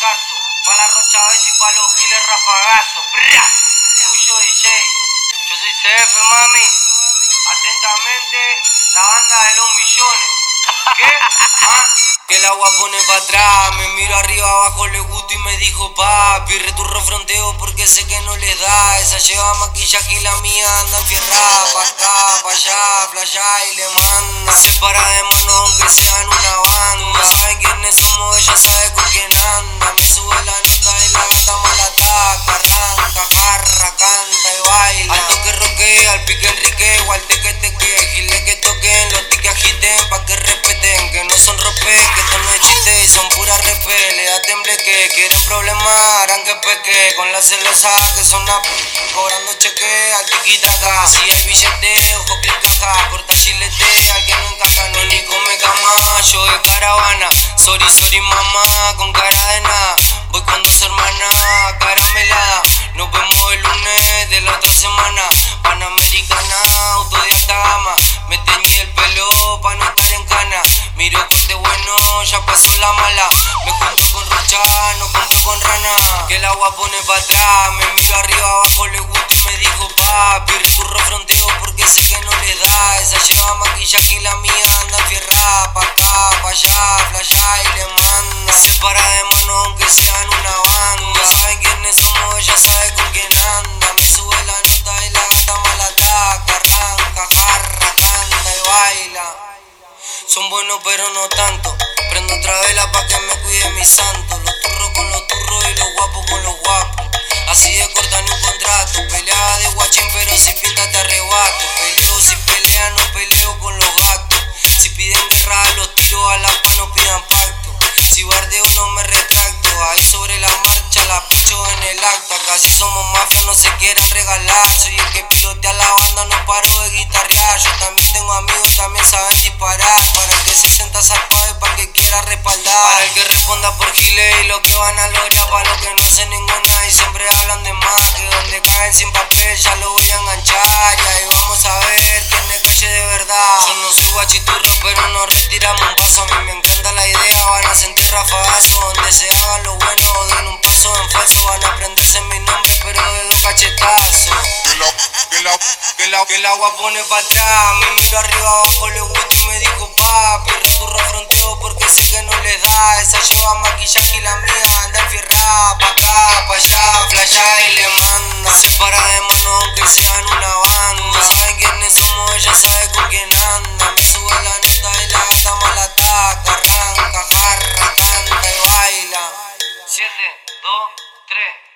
acaso. Pa' la Rocha Bella y pa' los giles rafagazo. Mucho DJ. Yo soy CF, mami. Atentamente, la banda de los millones. ¿Qué? ¿Ah? Que el agua pone pa' atrás. Me miro arriba, abajo le gusto y me dijo papi. Returro fronteo porque sé que no les da. Esa lleva maquillaje y la mía anda enfierrada. Pa' acá, pa' allá, flasha y le manda. Se para de mano aunque sean una banda. Saben quiénes somos, ella sabe con quién anda. Me sube la nota y la gata mala ataca. Arranca, jarra, canta y baila. Al toque roquea, al pique Enrique, o al teque teque. Giles que toquen, los tiques agiten pa' que respeten. Que no son ropes, que esto no es chiste y son puras repes. Le da temble que quieren problemar, aunque peque. Con la celosa que son a cobrando cheque al tiquitaca. Si hay billete, ojo que encaja. Corta chilete, al que no encaja. No ni come cama, yo de caravana. Sorry mamá, con cara de nada. Voy con dos hermanas, caramelada. Nos vemos el lunes de la otra semana. Panamericana, auto de alta gama. Me teñí el pelo pa' no estar en cana. Miro corte bueno, ya pasó la mala. Me junto con Rocha, no compro con rana. Que el agua pone pa' atrás. Me miro arriba, abajo le gusto y me dijo papi. Recurro fronteo porque sé que no les da. Esa lleva maquillaje y la mía anda enfierrada. Pa' acá, pa' allá, flasha y le manda. Se para de mano aunque sean una banda. Saben quiénes somos, ella sabe con quién anda. Me sube la nota y la gata mala ataca. Arranca, jarra, canta y baila. Son buenos pero no tanto. Prendo otra vela pa' que me cuide mi santo. Los turros con los turros y los guapos con los guapos. Así de corta ni un contrato. Peleaba de guachín pero si pinta te arrebato. Peleo si pelea, no peleo con los gatos. Si piden guerra los tiro a la paz, no pidan pacto. Si bardeo no me retracto. Ahí sobre la marcha la pecho en el acto. Acá si somos mafias no se quieren regalar. Soy el que pilotea la banda, no paro de guitarrear. Yo también tengo amigos, también saben disparar. Para el que se sienta zarpado y para el que quiera respaldar. Para el que responda por giles y lo que van a lograr. Para los que no hacen ninguna y siempre hablan de más. Que donde caen sin papel ya lo voy a enganchar. Y ahí vamos a ver quién es calle de verdad. Yo no soy guachiturro pero no retiramos un paso. A mí me encanta la idea, van a sentir rafagazo. Donde se hagan lo bueno o den un paso en falso. Van a aprenderse mi nombre pero de dos cachetazos. Que el agua pone pa' atrás. Me miro arriba, abajo le gusto y me dijo papi. Recurro fronteo porque sé que no les da. Esa lleva maquillaje y la mía anda enfierrada. Pa' acá, pa' allá, flasha y le manda. Se para de mano aunque sean una banda. Saben quiénes somos, ella sabe con quién anda. Me sube la nota y la gata mala ataca. Arranca, jarra, canta y baila. 7, 2, 3